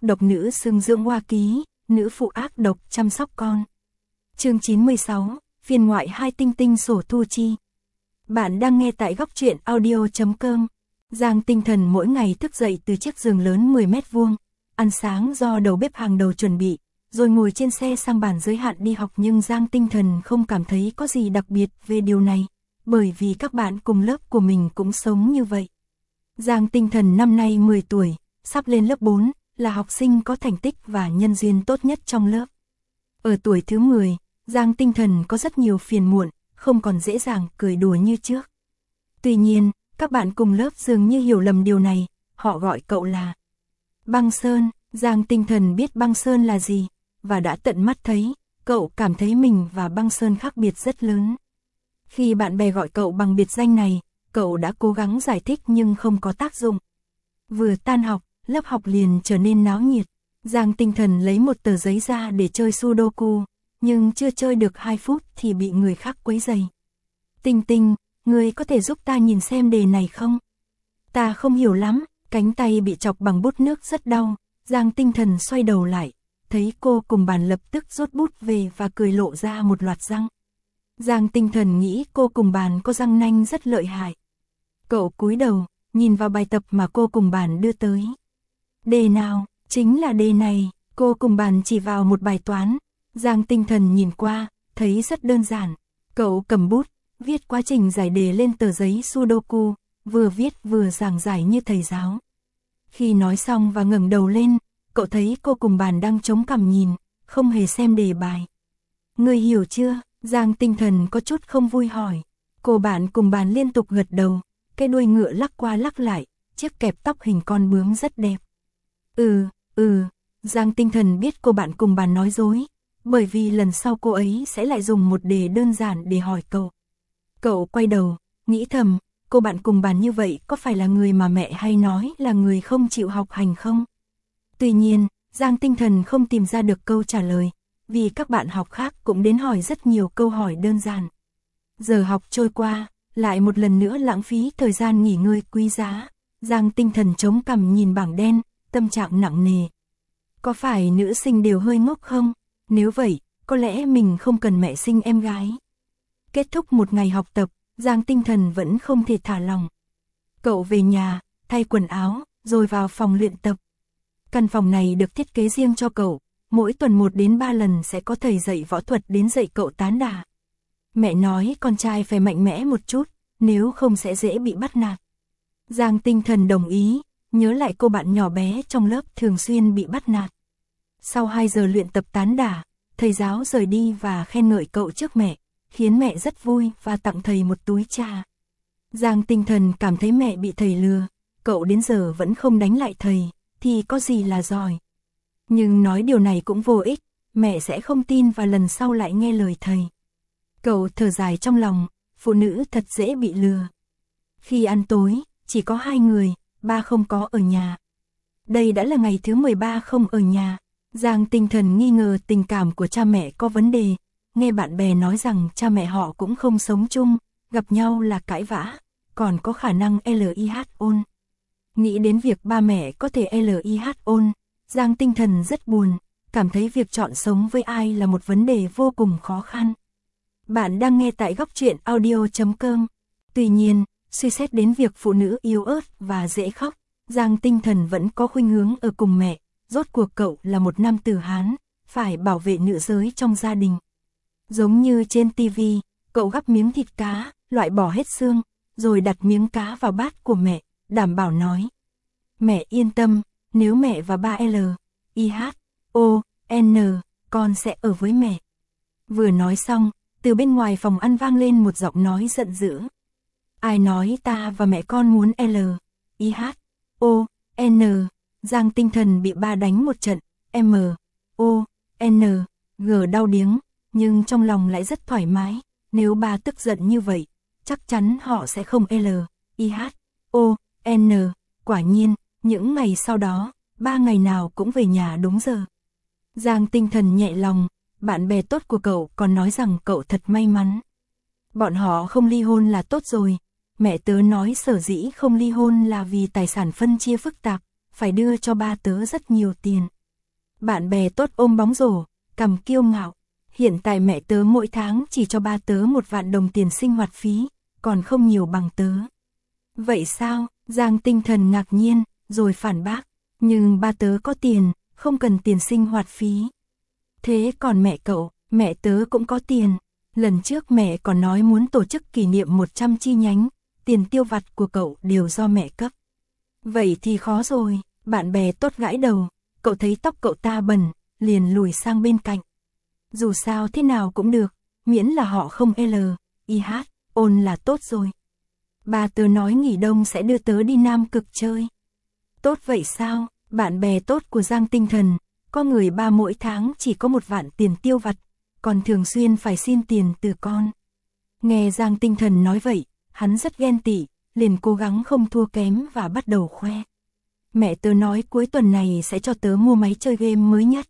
độc nữ xưng dưỡng hoa ký, nữ phụ ác độc chăm sóc con. Chương 96, phiên ngoại 2 tinh tinh sổ thu chi. Bạn đang nghe tại góc truyện audio.com. Giang Tinh Thần mỗi ngày thức dậy từ chiếc giường lớn 10 mét vuông, ăn sáng do đầu bếp hàng đầu chuẩn bị, rồi ngồi trên xe sang bản giới hạn đi học, nhưng Giang Tinh Thần không cảm thấy có gì đặc biệt về điều này, bởi vì các bạn cùng lớp của mình cũng sống như vậy. Giang Tinh Thần năm nay 10 tuổi, sắp lên lớp 4, là học sinh có thành tích và nhân duyên tốt nhất trong lớp. Ở tuổi thứ 10, Giang Tinh Thần có rất nhiều phiền muộn, không còn dễ dàng cười đùa như trước. Tuy nhiên, các bạn cùng lớp dường như hiểu lầm điều này, họ gọi cậu là Băng Sơn. Giang Tinh Thần biết Băng Sơn là gì, và đã tận mắt thấy, cậu cảm thấy mình và Băng Sơn khác biệt rất lớn. Khi bạn bè gọi cậu bằng biệt danh này, cậu đã cố gắng giải thích nhưng không có tác dụng. Vừa tan học, lớp học liền trở nên náo nhiệt. Giang Tinh Thần lấy một tờ giấy ra để chơi Sudoku, nhưng chưa chơi được 2 phút thì bị người khác quấy rầy. Tinh Tinh, ngươi có thể giúp ta nhìn xem đề này không? Ta không hiểu lắm, cánh tay bị chọc bằng bút nước rất đau. Giang Tinh Thần xoay đầu lại, thấy cô cùng bàn lập tức rút bút về và cười lộ ra một loạt răng. Giang Tinh Thần nghĩ cô cùng bàn có răng nanh rất lợi hại. Cậu cúi đầu, nhìn vào bài tập mà cô cùng bàn đưa tới. Đề nào? Chính là đề này. Cô cùng bàn chỉ vào một bài toán. Giang Tinh Thần nhìn qua, thấy rất đơn giản. Cậu cầm bút, viết quá trình giải đề lên tờ giấy Sudoku, vừa viết vừa giảng giải như thầy giáo. Khi nói xong và ngẩng đầu lên, cậu thấy cô cùng bàn đang chống cằm nhìn, không hề xem đề bài. Ngươi hiểu chưa? Giang Tinh Thần có chút không vui hỏi. Cô bạn cùng bàn liên tục gật đầu, cái đuôi ngựa lắc qua lắc lại, chiếc kẹp tóc hình con bướm rất đẹp. Giang Tinh Thần biết cô bạn cùng bàn nói dối, bởi vì lần sau cô ấy sẽ lại dùng một đề đơn giản để hỏi cậu. Cậu quay đầu, nghĩ thầm, cô bạn cùng bàn như vậy có phải là người mà mẹ hay nói là người không chịu học hành không? Tuy nhiên, Giang Tinh Thần không tìm ra được câu trả lời, vì các bạn học khác cũng đến hỏi rất nhiều câu hỏi đơn giản. Giờ học trôi qua, lại một lần nữa lãng phí thời gian nghỉ ngơi quý giá. Giang Tinh Thần chống cằm nhìn bảng đen, tâm trạng nặng nề. Có phải nữ sinh đều hơi ngốc không? Nếu vậy, có lẽ mình không cần mẹ sinh em gái. Kết thúc một ngày học tập, Giang Tinh Thần vẫn không thể thả lòng. Cậu về nhà, thay quần áo, rồi vào phòng luyện tập. Căn phòng này được thiết kế riêng cho cậu, mỗi tuần 1 đến 3 lần sẽ có thầy dạy võ thuật đến dạy cậu tán đả. Mẹ nói con trai phải mạnh mẽ một chút, nếu không sẽ dễ bị bắt nạt. Giang Tinh Thần đồng ý, nhớ lại cô bạn nhỏ bé trong lớp thường xuyên bị bắt nạt. Sau 2 giờ luyện tập tán đả, thầy giáo rời đi và khen ngợi cậu trước mẹ, khiến mẹ rất vui và tặng thầy một túi trà. Giang Tinh Thần cảm thấy mẹ bị thầy lừa, cậu đến giờ vẫn không đánh lại thầy, thì có gì là giỏi. Nhưng nói điều này cũng vô ích, mẹ sẽ không tin và lần sau lại nghe lời thầy. Cậu thở dài trong lòng, phụ nữ thật dễ bị lừa. Khi ăn tối, chỉ có 2 người, ba không có ở nhà. Đây đã là ngày thứ 13 không ở nhà. Giang Tinh Thần nghi ngờ tình cảm của cha mẹ có vấn đề, nghe bạn bè nói rằng cha mẹ họ cũng không sống chung, gặp nhau là cãi vã, còn có khả năng LIH ôn. Nghĩ đến việc ba mẹ có thể LIH ôn, Giang Tinh Thần rất buồn, cảm thấy việc chọn sống với ai là một vấn đề vô cùng khó khăn. Bạn đang nghe tại góc truyện audio.com. Tuy nhiên, suy xét đến việc phụ nữ yếu ớt và dễ khóc, Giang Tinh Thần vẫn có khuynh hướng ở cùng mẹ. Rốt cuộc cậu là một nam tử Hán, phải bảo vệ nữ giới trong gia đình. Giống như trên TV, cậu gắp miếng thịt cá, loại bỏ hết xương, rồi đặt miếng cá vào bát của mẹ, đảm bảo nói. Mẹ yên tâm, nếu mẹ và ba LIHON, con sẽ ở với mẹ. Vừa nói xong, từ bên ngoài phòng ăn vang lên một giọng nói giận dữ. Ai nói ta và mẹ con muốn LIHON? Giang Tinh Thần bị ba đánh một trận, MONG đau điếng, nhưng trong lòng lại rất thoải mái. Nếu ba tức giận như vậy, chắc chắn họ sẽ không LIHON. Quả nhiên, những ngày sau đó, 3 ngày nào cũng về nhà đúng giờ. Giang Tinh Thần nhẹ lòng, bạn bè tốt của cậu còn nói rằng cậu thật may mắn. Bọn họ không ly hôn là tốt rồi. Mẹ tớ nói sở dĩ không ly hôn là vì tài sản phân chia phức tạp, phải đưa cho ba tớ rất nhiều tiền. Bạn bè tốt ôm bóng rổ, cằm kiêu ngạo. Hiện tại mẹ tớ mỗi tháng chỉ cho ba tớ 1 vạn đồng tiền sinh hoạt phí, còn không nhiều bằng tớ. Vậy sao? Giang Tinh Thần ngạc nhiên, rồi phản bác. Nhưng ba tớ có tiền, không cần tiền sinh hoạt phí. Thế còn mẹ cậu? Mẹ tớ cũng có tiền. Lần trước mẹ còn nói muốn tổ chức kỷ niệm 100 chi nhánh, tiền tiêu vặt của cậu đều do mẹ cấp. Vậy thì khó rồi, bạn bè tốt gãi đầu, cậu thấy tóc cậu ta bẩn, liền lùi sang bên cạnh. Dù sao thế nào cũng được, miễn là họ không LIH, ôn là tốt rồi. Ba tớ nói nghỉ đông sẽ đưa tớ đi Nam Cực chơi. Tốt vậy sao? Bạn bè tốt của Giang Tinh Thần, có người ba mỗi tháng chỉ có 1 vạn tiền tiêu vặt, còn thường xuyên phải xin tiền từ con. Nghe Giang Tinh Thần nói vậy, hắn rất ghen tị, liền cố gắng không thua kém và bắt đầu khoe. Mẹ tớ nói cuối tuần này sẽ cho tớ mua máy chơi game mới nhất.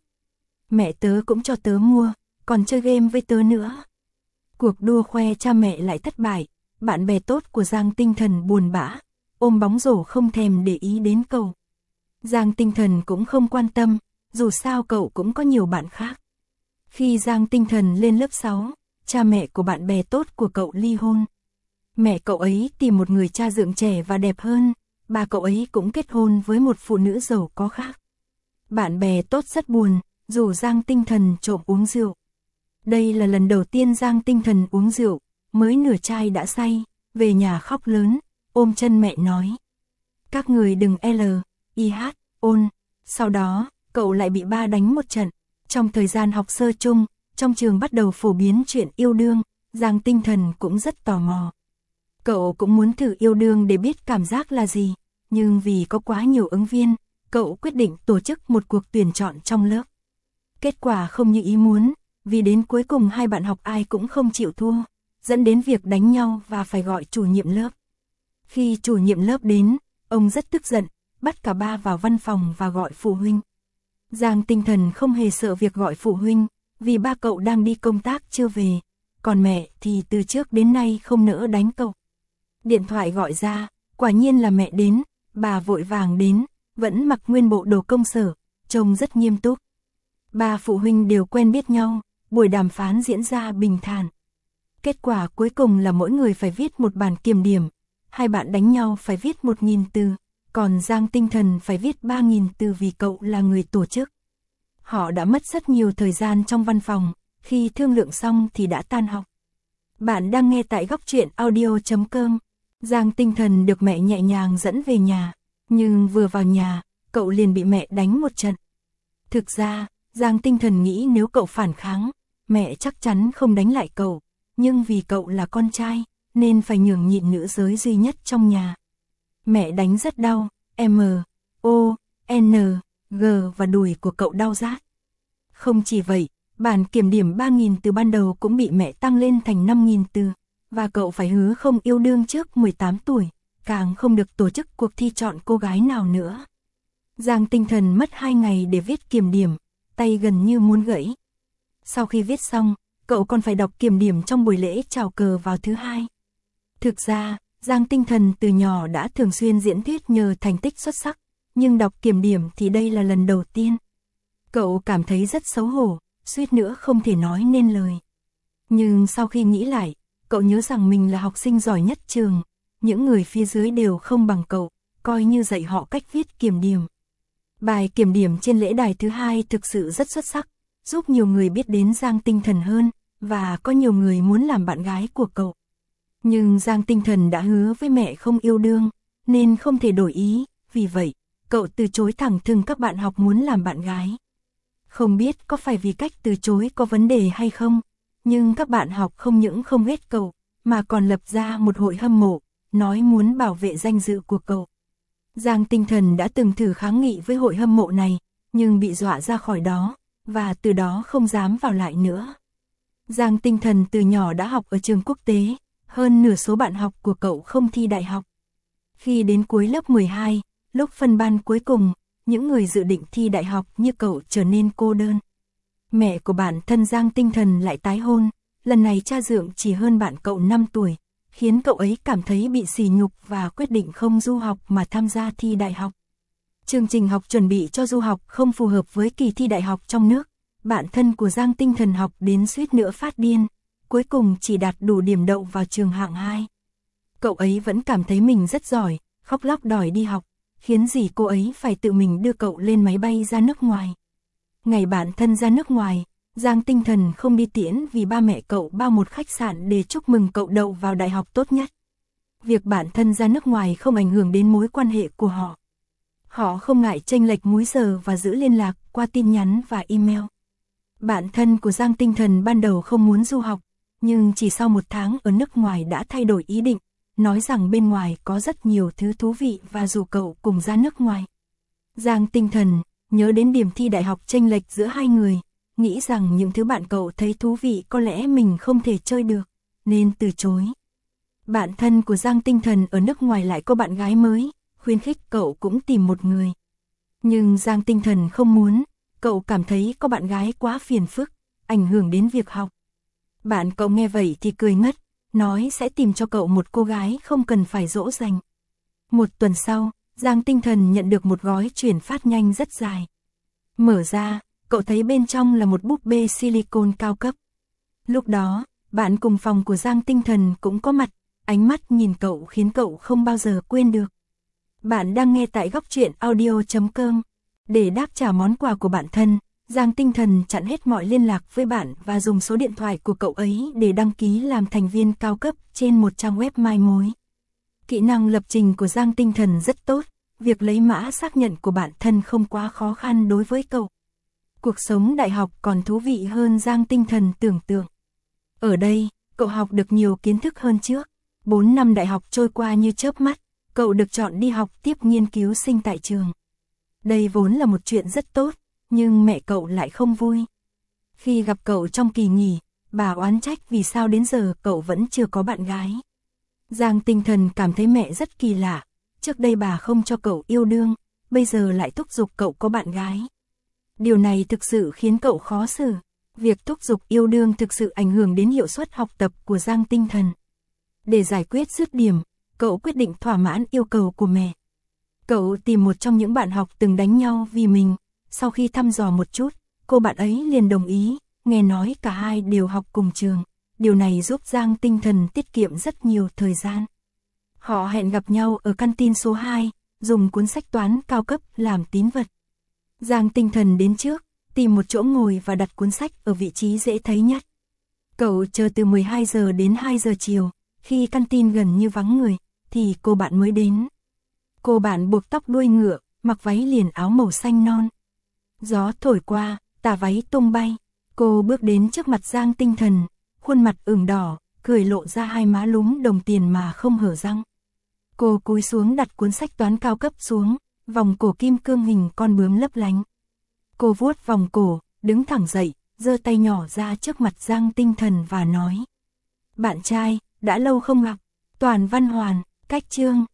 Mẹ tớ cũng cho tớ mua, còn chơi game với tớ nữa. Cuộc đua khoe cha mẹ lại thất bại, bạn bè tốt của Giang Tinh Thần buồn bã, ôm bóng rổ không thèm để ý đến cậu. Giang Tinh Thần cũng không quan tâm, dù sao cậu cũng có nhiều bạn khác. Khi Giang Tinh Thần lên lớp 6, cha mẹ của bạn bè tốt của cậu ly hôn. Mẹ cậu ấy tìm một người cha dượng trẻ và đẹp hơn, bà cậu ấy cũng kết hôn với một phụ nữ giàu có khác. Bạn bè tốt rất buồn, rủ Giang Tinh Thần trộm uống rượu. Đây là lần đầu tiên Giang Tinh Thần uống rượu, mới nửa chai đã say, về nhà khóc lớn, ôm chân mẹ nói. Các người đừng LIH, ôn. Sau đó, cậu lại bị ba đánh một trận. Trong thời gian học sơ chung, trong trường bắt đầu phổ biến chuyện yêu đương, Giang Tinh Thần cũng rất tò mò. Cậu cũng muốn thử yêu đương để biết cảm giác là gì, nhưng vì có quá nhiều ứng viên, cậu quyết định tổ chức một cuộc tuyển chọn trong lớp. Kết quả không như ý muốn, vì đến cuối cùng hai bạn học ai cũng không chịu thua, dẫn đến việc đánh nhau và phải gọi chủ nhiệm lớp. Khi chủ nhiệm lớp đến, ông rất tức giận, bắt cả ba vào văn phòng và gọi phụ huynh. Giang Tinh Thần không hề sợ việc gọi phụ huynh, vì ba cậu đang đi công tác chưa về, còn mẹ thì từ trước đến nay không nỡ đánh cậu. Điện thoại gọi ra, quả nhiên là mẹ đến, bà vội vàng đến, vẫn mặc nguyên bộ đồ công sở, trông rất nghiêm túc. Ba phụ huynh đều quen biết nhau, buổi đàm phán diễn ra bình thản. Kết quả cuối cùng là mỗi người phải viết một bản kiểm điểm, hai bạn đánh nhau phải viết 1.000 từ, còn Giang Tinh Thần phải viết 3.000 từ vì cậu là người tổ chức. Họ đã mất rất nhiều thời gian trong văn phòng, khi thương lượng xong thì đã tan học. Bạn đang nghe tại Góc Truyện Audio.com. Giang Tinh Thần được mẹ nhẹ nhàng dẫn về nhà, nhưng vừa vào nhà, cậu liền bị mẹ đánh một trận. Thực ra, Giang Tinh Thần nghĩ nếu cậu phản kháng, mẹ chắc chắn không đánh lại cậu, nhưng vì cậu là con trai, nên phải nhường nhịn nữ giới duy nhất trong nhà. Mẹ đánh rất đau, M, O, N, G và đùi của cậu đau rát. Không chỉ vậy, bản kiểm điểm 3.000 từ ban đầu cũng bị mẹ tăng lên thành 5.000 từ, và cậu phải hứa không yêu đương trước 18 tuổi, càng không được tổ chức cuộc thi chọn cô gái nào nữa. Giang Tinh Thần mất 2 ngày để viết kiểm điểm, tay gần như muốn gãy. Sau khi viết xong, cậu còn phải đọc kiểm điểm trong buổi lễ chào cờ vào thứ Hai. Thực ra, Giang Tinh Thần từ nhỏ đã thường xuyên diễn thuyết nhờ thành tích xuất sắc, nhưng đọc kiểm điểm thì đây là lần đầu tiên. Cậu cảm thấy rất xấu hổ, suýt nữa không thể nói nên lời. Nhưng sau khi nghĩ lại, cậu nhớ rằng mình là học sinh giỏi nhất trường, những người phía dưới đều không bằng cậu, coi như dạy họ cách viết kiểm điểm. Bài kiểm điểm trên lễ đài thứ Hai thực sự rất xuất sắc, giúp nhiều người biết đến Giang Tinh Thần hơn, và có nhiều người muốn làm bạn gái của cậu. Nhưng Giang Tinh Thần đã hứa với mẹ không yêu đương, nên không thể đổi ý, vì vậy, cậu từ chối thẳng thừng các bạn học muốn làm bạn gái. Không biết có phải vì cách từ chối có vấn đề hay không, nhưng các bạn học không những không ghét cậu, mà còn lập ra một hội hâm mộ, nói muốn bảo vệ danh dự của cậu. Giang Tinh Thần đã từng thử kháng nghị với hội hâm mộ này, nhưng bị dọa ra khỏi đó, và từ đó không dám vào lại nữa. Giang Tinh Thần từ nhỏ đã học ở trường quốc tế, hơn nửa số bạn học của cậu không thi đại học. Khi đến cuối lớp 12, lúc phân ban cuối cùng, những người dự định thi đại học như cậu trở nên cô đơn. Mẹ của bản thân Giang Tinh Thần lại tái hôn, lần này cha dượng chỉ hơn bạn cậu 5 tuổi, khiến cậu ấy cảm thấy bị sỉ nhục và quyết định không du học mà tham gia thi đại học. Chương trình học chuẩn bị cho du học không phù hợp với kỳ thi đại học trong nước. Bạn thân của Giang Tinh Thần học đến suýt nữa phát điên, cuối cùng chỉ đạt đủ điểm đậu vào trường hạng 2. Cậu ấy vẫn cảm thấy mình rất giỏi, khóc lóc đòi đi học, khiến dì cô ấy phải tự mình đưa cậu lên máy bay ra nước ngoài. Ngày bạn thân ra nước ngoài, Giang Tinh Thần không đi tiễn vì ba mẹ cậu bao một khách sạn để chúc mừng cậu đậu vào đại học tốt nhất. Việc bạn thân ra nước ngoài không ảnh hưởng đến mối quan hệ của họ. Họ không ngại chênh lệch múi giờ và giữ liên lạc qua tin nhắn và email. Bạn thân của Giang Tinh Thần ban đầu không muốn du học, nhưng chỉ sau 1 tháng ở nước ngoài đã thay đổi ý định, nói rằng bên ngoài có rất nhiều thứ thú vị và rủ cậu cùng ra nước ngoài. Giang Tinh Thần nhớ đến điểm thi đại học chênh lệch giữa hai người, nghĩ rằng những thứ bạn cậu thấy thú vị có lẽ mình không thể chơi được, nên từ chối. Bạn thân của Giang Tinh Thần ở nước ngoài lại có bạn gái mới, khuyến khích cậu cũng tìm một người. Nhưng Giang Tinh Thần không muốn, cậu cảm thấy có bạn gái quá phiền phức, ảnh hưởng đến việc học. Bạn cậu nghe vậy thì cười ngất, nói sẽ tìm cho cậu một cô gái không cần phải dỗ dành. 1 tuần sau, Giang Tinh Thần nhận được một gói chuyển phát nhanh rất dài. Mở ra, cậu thấy bên trong là một búp bê silicone cao cấp. Lúc đó, bạn cùng phòng của Giang Tinh Thần cũng có mặt, ánh mắt nhìn cậu khiến cậu không bao giờ quên được. Bạn đang nghe tại Góc Truyện Audio.com. Để đáp trả món quà của bạn thân, Giang Tinh Thần chặn hết mọi liên lạc với bạn và dùng số điện thoại của cậu ấy để đăng ký làm thành viên cao cấp trên một trang web mai mối. Kỹ năng lập trình của Giang Tinh Thần rất tốt, việc lấy mã xác nhận của bạn thân không quá khó khăn đối với cậu. Cuộc sống đại học còn thú vị hơn Giang Tinh Thần tưởng tượng. Ở đây, cậu học được nhiều kiến thức hơn trước. 4 năm đại học trôi qua như chớp mắt, cậu được chọn đi học tiếp nghiên cứu sinh tại trường. Đây vốn là một chuyện rất tốt, nhưng mẹ cậu lại không vui. Khi gặp cậu trong kỳ nghỉ, bà oán trách vì sao đến giờ cậu vẫn chưa có bạn gái. Giang Tinh Thần cảm thấy mẹ rất kỳ lạ, trước đây bà không cho cậu yêu đương, bây giờ lại thúc giục cậu có bạn gái. Điều này thực sự khiến cậu khó xử. Việc thúc giục yêu đương thực sự ảnh hưởng đến hiệu suất học tập của Giang Tinh Thần. Để giải quyết dứt điểm, cậu quyết định thỏa mãn yêu cầu của mẹ. Cậu tìm một trong những bạn học từng đánh nhau vì mình, sau khi thăm dò một chút, cô bạn ấy liền đồng ý, nghe nói cả hai đều học cùng trường. Điều này giúp Giang Tinh Thần tiết kiệm rất nhiều thời gian. Họ hẹn gặp nhau ở canteen số 2, dùng cuốn sách toán cao cấp làm tín vật. Giang Tinh Thần đến trước, tìm một chỗ ngồi và đặt cuốn sách ở vị trí dễ thấy nhất. Cậu chờ từ 12 giờ đến 2 giờ chiều, khi canteen gần như vắng người, thì cô bạn mới đến. Cô bạn buộc tóc đuôi ngựa, mặc váy liền áo màu xanh non. Gió thổi qua, tà váy tung bay. Cô bước đến trước mặt Giang Tinh Thần, khuôn mặt ửng đỏ, cười lộ ra hai má lúm đồng tiền mà không hở răng. Cô cúi xuống đặt cuốn sách toán cao cấp xuống, vòng cổ kim cương hình con bướm lấp lánh. Cô vuốt vòng cổ, đứng thẳng dậy, giơ tay nhỏ ra trước mặt Giang Tinh Thần và nói: "Bạn trai, đã lâu không gặp." Toàn Văn Hoàn, Cách Chương.